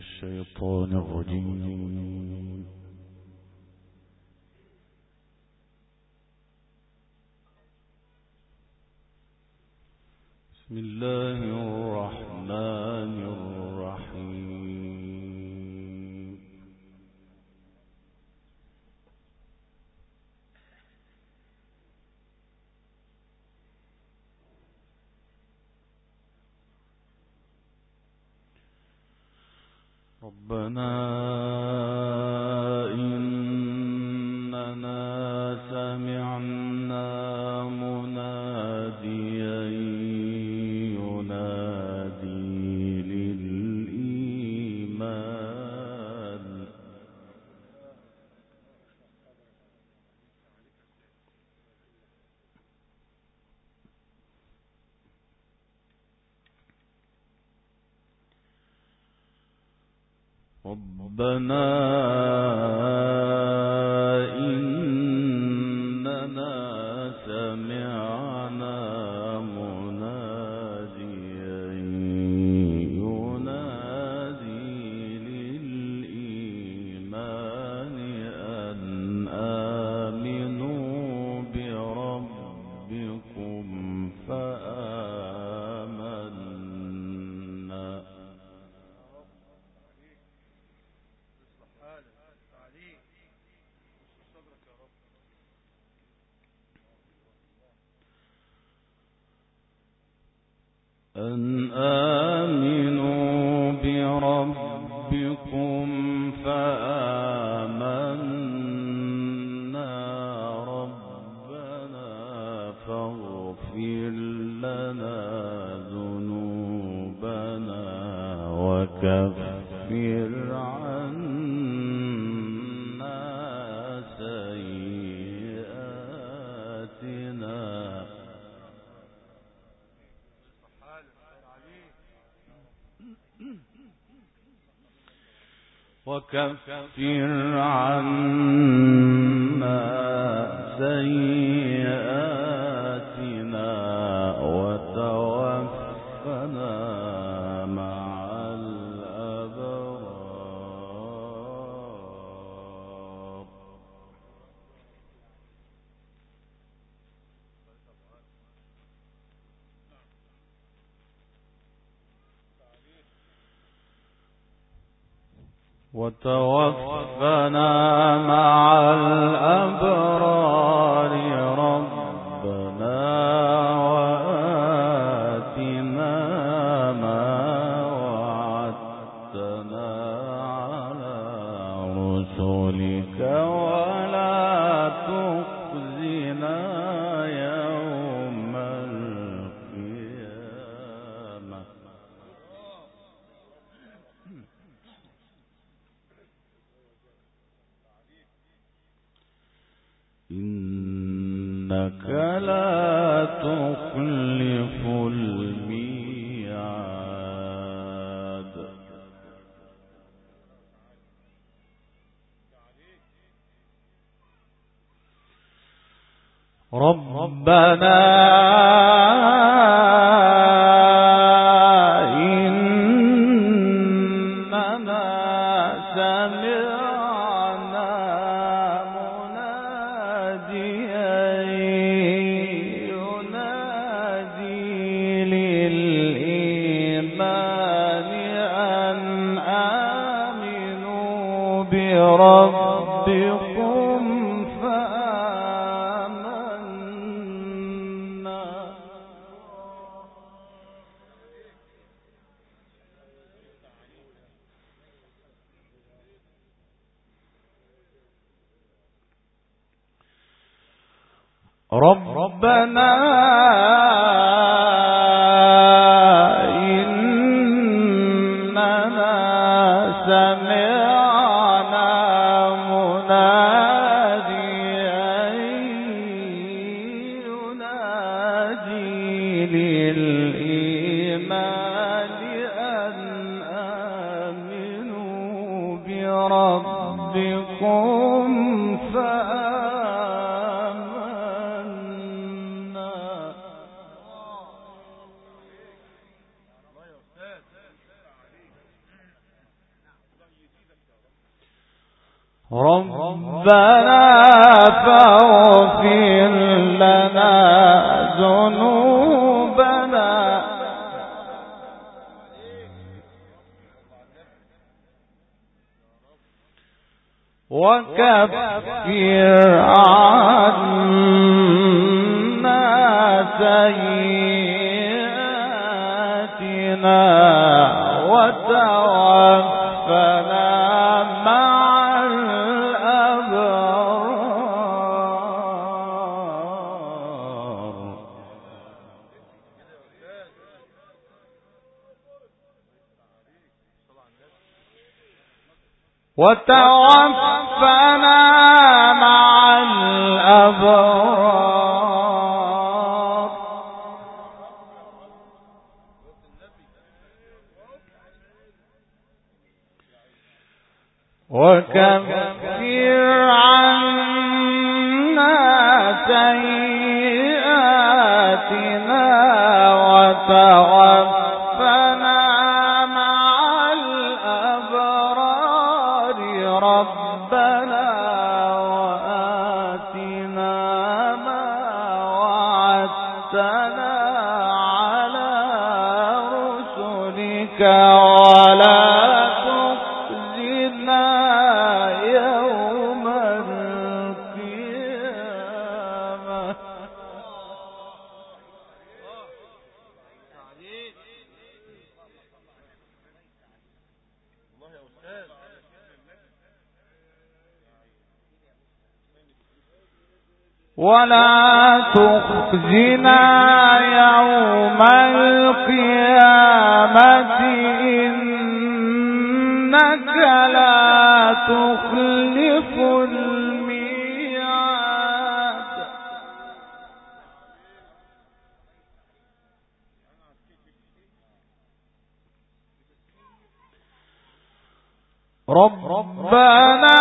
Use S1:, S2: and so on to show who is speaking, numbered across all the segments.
S1: الشيطان الرجيم. بسم الله الرحمن الرحيم. ربنا إننا سمعنا مناديا ينادي للإيمان ربنا إننا سمعنا مناديا ينادي للإيمان أن آمنوا بربكم فآمنا. أن آمنوا بربكم فآمنا ربنا فاغفر لنا ذنوبنا وكفر عنا سيئاتنا وتوفنا مع الأبرار. وتوفنا مع الأبرار ربنا وآتنا ما وعدتنا على رسلك ولا تخزنا يوم القيامة. إنك لا تخلف الميعاد. ربنا إننا سمعنا مناديا ينادي للإيمان أن آمنوا بربكم فآمنا. ربنا إننا سمعنا مناديا ينادي للإيمان أن آمنوا بربكم فآمنا. ربنا فاغفر لنا ذنوبنا وكفر عنا سيئاتنا وتوفنا مع الأبرار وتوفنا مع الأبرار وكفر عنا سيئاتنا وتوفنا مع الأبرار ربنا وآتنا ما وعدتنا على رسلك ولا تخزنا يوم القيامة ولا تخزنا يوم القيامة إنك لا تخلف الميعاد ربنا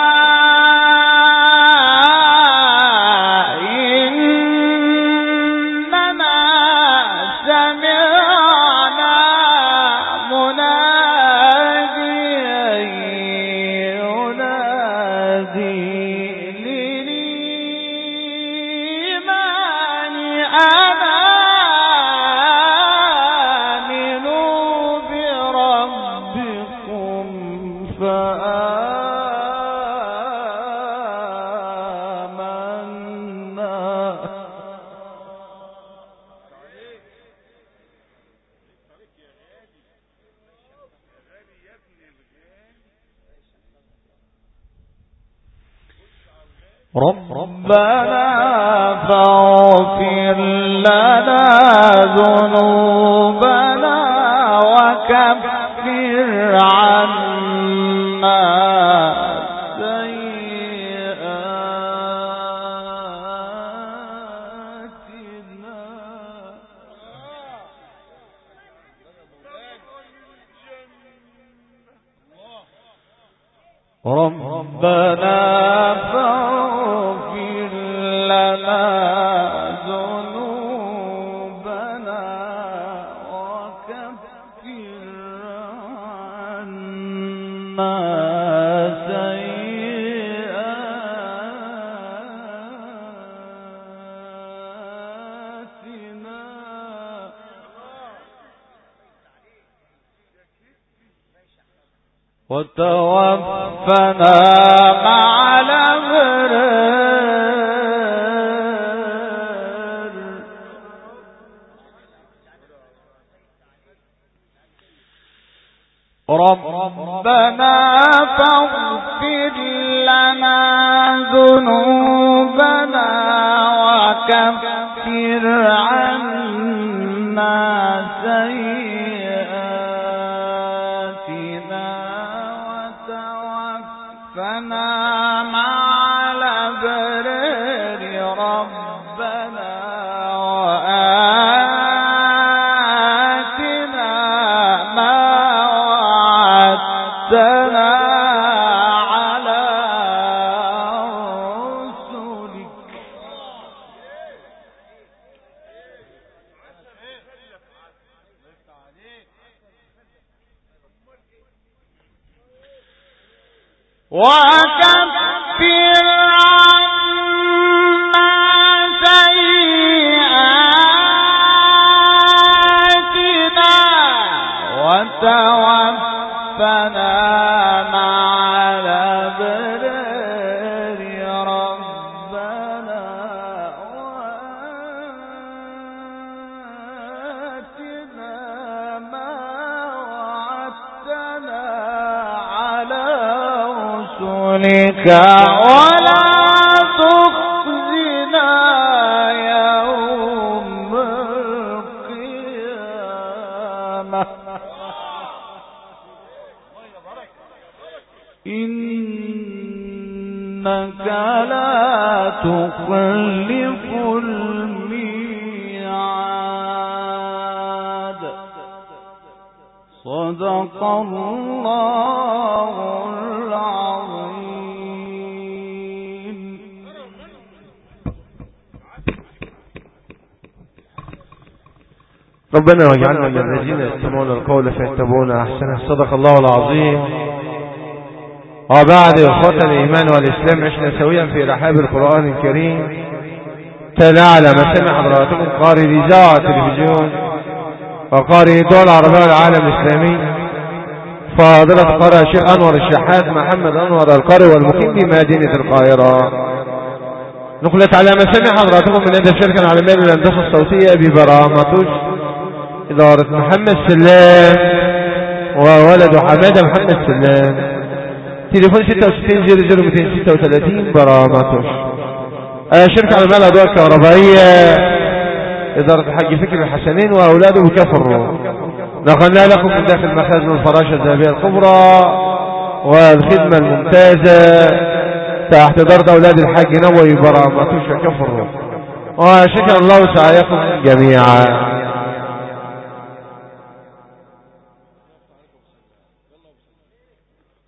S1: ربنا فاغفر لنا ذنوبنا وكفر عنا سيئاتنا ربنا فاغفر لنا ذنوبنا وكفر عنا سيئاتنا وتوفنا مع الأبرار ربنا فاغفر لنا ذنوبنا وكفر عنا سيئاتنا وتوفنا مع الأبرار ربنا وآتنا ما وعدتنا على رسلك وكفر مع الأبرار ربنا وآتنا ما وعدتنا على رسلك ولا تخزنا يوم القيامة إنك لا تخلف الميعاد صدق الله العظيم.
S2: ربنا واجعلنا من الذين يستمعون القول فيتبعون احسنه. صدق الله العظيم. وبعد اخوة الايمان والاسلام عشنا سويا في رحاب القرآن الكريم. تنال مسامع حضراتكم قارئ الاذاعة التلفزيون وقارئ الدول العربية والعالم الاسلامي فاضلة قارئ الشيخ انور الشحات محمد انور القارئ والمقيم بمدينة القاهرة. نقلت على مسامع حضراتكم من يد الشركة العالمية للهندسة الصوتية ببرامتوش إدارة محمد سلام وولده حمادة محمد سلام. تليفون 6600 برامتوش. شركة العالمية للأضواء الكهربائية إدارة الحاج فكري الحسنين وأولاده بكفر. نقلنا لكم من داخل مخازن الفراشة الذهبية الكبرى والخدمة الممتازة تحت إدارة أولاد الحاج نووي برامتوش وكفر. وشكر الله سعيكم جميعا.